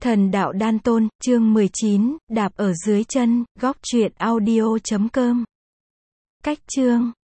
Thần đạo đan tôn, chương 19, đạp ở dưới chân, góc truyện audio.com. Cách chương